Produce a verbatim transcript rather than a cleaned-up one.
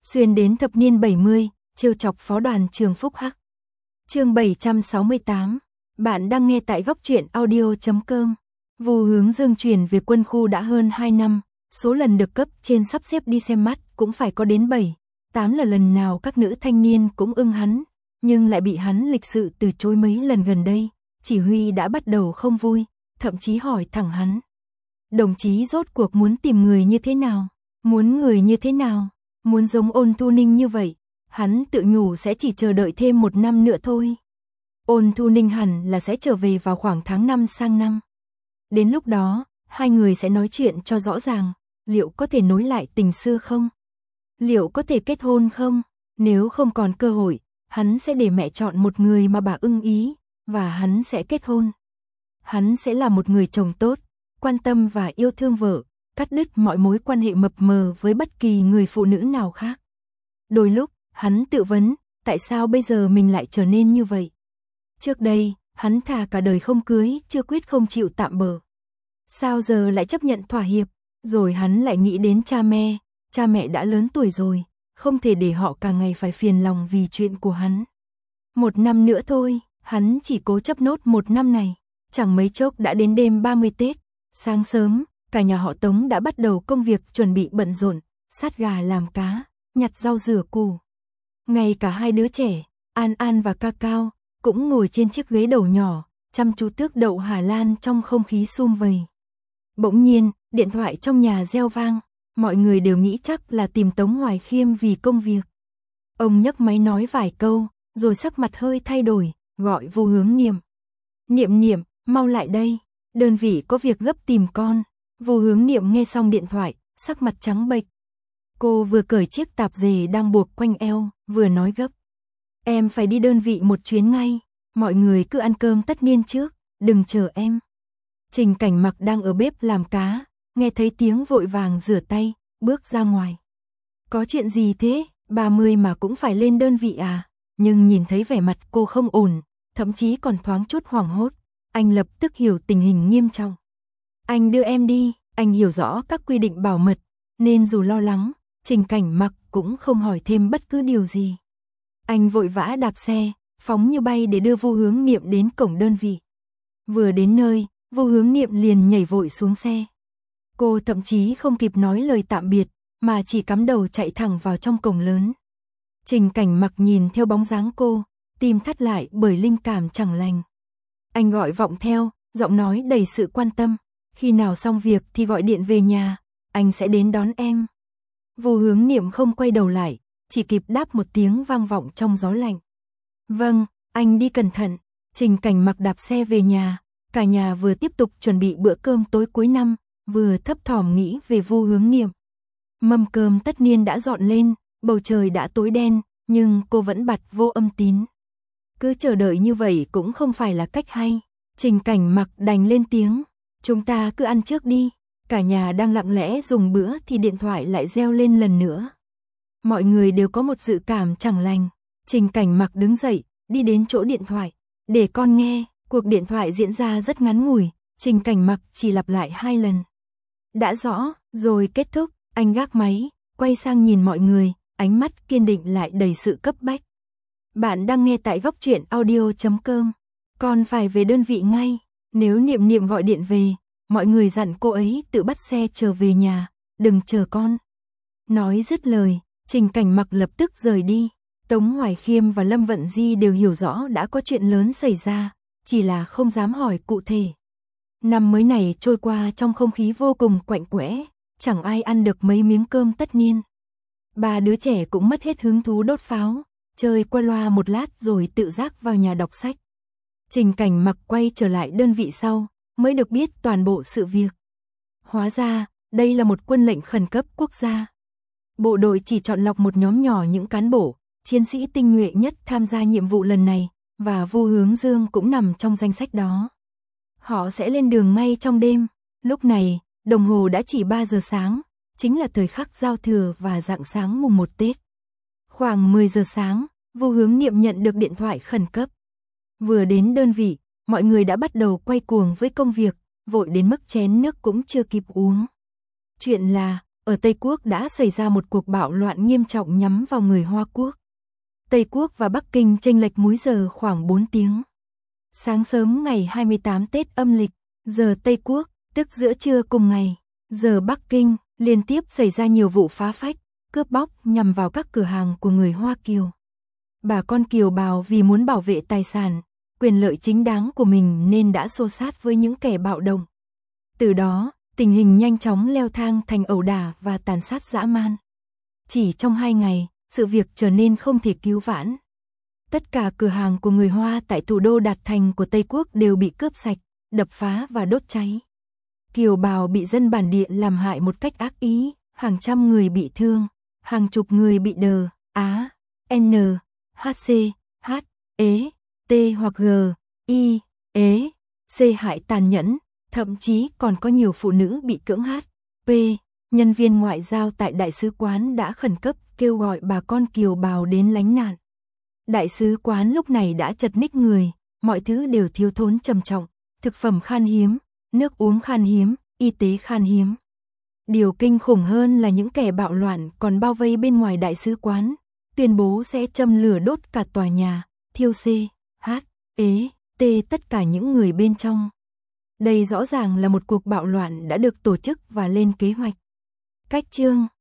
xuyên đến thập niên bảy mươi, trêu chọc phó đoàn trường Phúc Hắc. Chương bảy trăm sáu mươi tám, bạn đang nghe tại góc truyện audio chấm com. Vu Hướng Dương chuyển về quân khu đã hơn hai năm, số lần được cấp trên sắp xếp đi xem mắt cũng phải có đến bảy, tám là lần nào các nữ thanh niên cũng ưng hắn, nhưng lại bị hắn lịch sự từ chối mấy lần gần đây. Chỉ huy đã bắt đầu không vui, thậm chí hỏi thẳng hắn. Đồng chí rốt cuộc muốn tìm người như thế nào? Muốn người như thế nào? Muốn giống Ôn Thu Ninh như vậy? Hắn tự nhủ sẽ chỉ chờ đợi thêm một năm nữa thôi. Ôn Thu Ninh hẳn là sẽ trở về vào khoảng tháng năm sang năm. Đến lúc đó, hai người sẽ nói chuyện cho rõ ràng, liệu có thể nối lại tình xưa không? Liệu có thể kết hôn không? Nếu không còn cơ hội, hắn sẽ để mẹ chọn một người mà bà ưng ý, và hắn sẽ kết hôn. Hắn sẽ là một người chồng tốt, quan tâm và yêu thương vợ, cắt đứt mọi mối quan hệ mập mờ với bất kỳ người phụ nữ nào khác. Đôi lúc, hắn tự vấn, tại sao bây giờ mình lại trở nên như vậy? Trước đây, hắn thà cả đời không cưới, chưa quyết không chịu tạm bợ. Sao giờ lại chấp nhận thỏa hiệp? Rồi hắn lại nghĩ đến cha mẹ, cha mẹ đã lớn tuổi rồi, không thể để họ cả ngày phải phiền lòng vì chuyện của hắn. Một năm nữa thôi, hắn chỉ cố chấp nốt một năm này. Chẳng mấy chốc đã đến đêm ba mươi Tết, sáng sớm, cả nhà họ Tống đã bắt đầu công việc chuẩn bị bận rộn, sát gà làm cá, nhặt rau rửa củ. Ngay cả hai đứa trẻ, An An và Ca Cao, cũng ngồi trên chiếc ghế đầu nhỏ, chăm chú tước đậu Hà Lan trong không khí sum vầy. Bỗng nhiên, điện thoại trong nhà reo vang, mọi người đều nghĩ chắc là tìm Tống Hoài Khiêm vì công việc. Ông nhấc máy nói vài câu, rồi sắc mặt hơi thay đổi, gọi Vu Hướng Niệm. Niệm Niệm, mau lại đây, đơn vị có việc gấp tìm con. Vu Hướng Niệm nghe xong điện thoại, sắc mặt trắng bệch. Cô vừa cởi chiếc tạp dề đang buộc quanh eo, vừa nói gấp. Em phải đi đơn vị một chuyến ngay, mọi người cứ ăn cơm tất niên trước, đừng chờ em. Trình Cảnh Mặc đang ở bếp làm cá, nghe thấy tiếng vội vàng rửa tay, bước ra ngoài. Có chuyện gì thế, ba mươi mà cũng phải lên đơn vị à? Nhưng nhìn thấy vẻ mặt cô không ổn, thậm chí còn thoáng chút hoảng hốt, anh lập tức hiểu tình hình nghiêm trọng. Anh đưa em đi, anh hiểu rõ các quy định bảo mật, nên dù lo lắng, Trình Cảnh Mặc cũng không hỏi thêm bất cứ điều gì. Anh vội vã đạp xe, phóng như bay để đưa Vu Hướng Niệm đến cổng đơn vị. Vừa đến nơi, Vu Hướng Niệm liền nhảy vội xuống xe. Cô thậm chí không kịp nói lời tạm biệt, mà chỉ cắm đầu chạy thẳng vào trong cổng lớn. Trình Cảnh Mặc nhìn theo bóng dáng cô, tim thắt lại bởi linh cảm chẳng lành. Anh gọi vọng theo, giọng nói đầy sự quan tâm. Khi nào xong việc thì gọi điện về nhà, anh sẽ đến đón em. Vu Hướng Niệm không quay đầu lại, chỉ kịp đáp một tiếng vang vọng trong gió lạnh. Vâng, anh đi cẩn thận. Trình Cảnh Mặc đạp xe về nhà, cả nhà vừa tiếp tục chuẩn bị bữa cơm tối cuối năm, vừa thấp thỏm nghĩ về Vu Hướng Niệm. Mâm cơm tất niên đã dọn lên, bầu trời đã tối đen, nhưng cô vẫn bặt vô âm tín. Cứ chờ đợi như vậy cũng không phải là cách hay. Trình Cảnh Mặc đành lên tiếng. Chúng ta cứ ăn trước đi. Cả nhà đang lặng lẽ dùng bữa thì điện thoại lại reo lên lần nữa. Mọi người đều có một dự cảm chẳng lành. Trình Cảnh Mặc đứng dậy, đi đến chỗ điện thoại. Để con nghe. Cuộc điện thoại diễn ra rất ngắn ngủi. Trình Cảnh Mặc chỉ lặp lại hai lần. Đã rõ, rồi kết thúc. Anh gác máy, quay sang nhìn mọi người, ánh mắt kiên định lại đầy sự cấp bách. Bạn đang nghe tại góc truyện audio chấm com. Con phải về đơn vị ngay. Nếu Niệm Niệm gọi điện về, mọi người dặn cô ấy tự bắt xe trở về nhà, đừng chờ con. Nói dứt lời, Trình Cảnh Mặc lập tức rời đi. Tống Hoài Khiêm và Lâm Vận Di đều hiểu rõ đã có chuyện lớn xảy ra, chỉ là không dám hỏi cụ thể. Năm mới này trôi qua trong không khí vô cùng quạnh quẽ, chẳng ai ăn được mấy miếng cơm tất niên. Ba đứa trẻ cũng mất hết hứng thú đốt pháo, chơi qua loa một lát rồi tự giác vào nhà đọc sách. Trình Cảnh Mặc quay trở lại đơn vị sau, mới được biết toàn bộ sự việc. Hóa ra, đây là một quân lệnh khẩn cấp quốc gia. Bộ đội chỉ chọn lọc một nhóm nhỏ những cán bộ, chiến sĩ tinh nhuệ nhất tham gia nhiệm vụ lần này, và Vu Hướng Dương cũng nằm trong danh sách đó. Họ sẽ lên đường ngay trong đêm. Lúc này, đồng hồ đã chỉ ba giờ sáng, chính là thời khắc giao thừa và rạng sáng mùng một Tết. Khoảng mười giờ sáng, Vu Hướng Niệm nhận được điện thoại khẩn cấp. Vừa đến đơn vị, mọi người đã bắt đầu quay cuồng với công việc, vội đến mức chén nước cũng chưa kịp uống. Chuyện là, ở Tây Quốc đã xảy ra một cuộc bạo loạn nghiêm trọng nhắm vào người Hoa Quốc. Tây Quốc và Bắc Kinh chênh lệch múi giờ khoảng bốn tiếng. Sáng sớm ngày hai mươi tám Tết âm lịch, giờ Tây Quốc, tức giữa trưa cùng ngày, giờ Bắc Kinh, liên tiếp xảy ra nhiều vụ phá phách, cướp bóc nhằm vào các cửa hàng của người Hoa Kiều. Bà con kiều bào vì muốn bảo vệ tài sản, quyền lợi chính đáng của mình nên đã xô sát với những kẻ bạo động. Từ đó, tình hình nhanh chóng leo thang thành ẩu đả và tàn sát dã man. Chỉ trong hai ngày, sự việc trở nên không thể cứu vãn. Tất cả cửa hàng của người Hoa tại thủ đô Đạt Thành của Tây Quốc đều bị cướp sạch, đập phá và đốt cháy. Kiều bào bị dân bản địa làm hại một cách ác ý, hàng trăm người bị thương, hàng chục người bị đờ, á, N, H C, H, ế, T hoặc G, I, ế, C hại tàn nhẫn, thậm chí còn có nhiều phụ nữ bị cưỡng H, P. Nhân viên ngoại giao tại đại sứ quán đã khẩn cấp kêu gọi bà con kiều bào đến lánh nạn. Đại sứ quán lúc này đã chật ních người, mọi thứ đều thiếu thốn trầm trọng, thực phẩm khan hiếm, nước uống khan hiếm, y tế khan hiếm. Điều kinh khủng hơn là những kẻ bạo loạn còn bao vây bên ngoài đại sứ quán, tuyên bố sẽ châm lửa đốt cả tòa nhà, thiêu C, H, ế, T tất cả những người bên trong. Đây rõ ràng là một cuộc bạo loạn đã được tổ chức và lên kế hoạch. Cách chương